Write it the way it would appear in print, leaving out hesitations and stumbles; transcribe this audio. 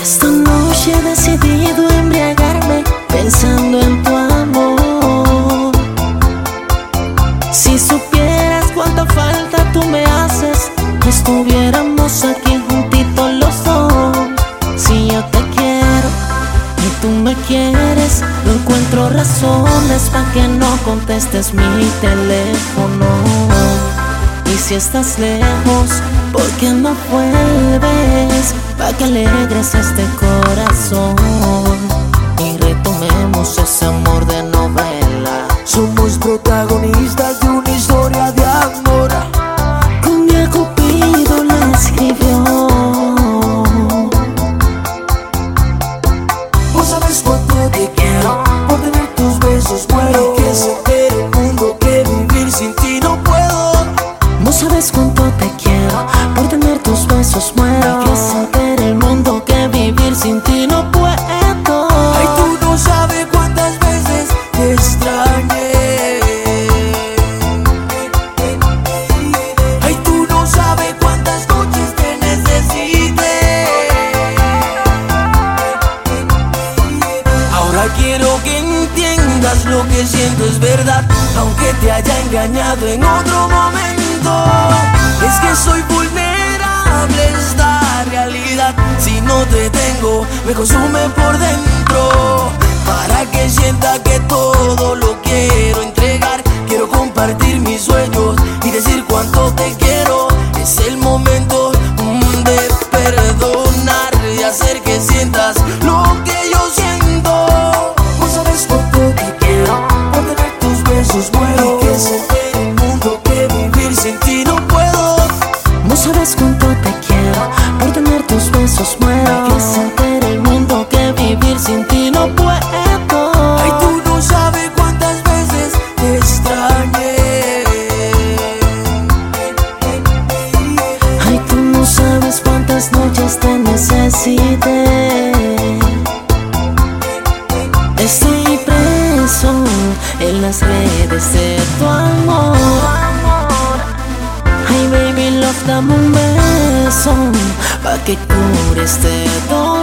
Esta noche he decidido embriagarme pensando en tu amor. Si supieras cuánta falta tú me haces, estuviéramos aquí juntitos los dos. Si yo te quiero y tú me quieres, no encuentro razones para que no contestes mi teléfono. Y si estás lejos, ¿por qué no vuelves? Pa' que alegres este corazón y retomemos ese amor de novela. Somos protagonistas de una historia de amor que un día Cupido la escribió. Vos sabes cuánto te quiero, por tener tus besos muero. Que se entere el mundo que vivir sin ti no puedo. Vos sabes cuánto te quiero, por tener tus besos muero. Que se entere el mundo que vivir sin ti no puedo. Ay, tú no sabes cuántas veces te extrañé. Ay, tú no sabes cuántas noches te necesité. Ahora quiero que entiendas lo que siento es verdad, aunque te haya engañado en otro momento. Es que soy vulnerable a esta realidad. Si no te tengo, me consume por dentro. Para que sienta que todo lo quiero entregar. Quiero compartir mis sueños y decir cuánto te quiero. Es el momento de perdonar y hacer que sientas lo que yo siento. Vos sabes cuánto te quiero, por tener tus besos muero. Y que se entere el mundo que vivir sin ti no puedo. No sabes cuánto te quiero, por tener tus besos muero. Que se entere el mundo que vivir sin ti no puedo. Ay, tú no sabes cuántas veces te extrañé. Ay, tú no sabes cuántas noches te necesité. Estoy preso en las redes de tu amor. Ay, baby, love, dame un beso pa' que cure este dolor.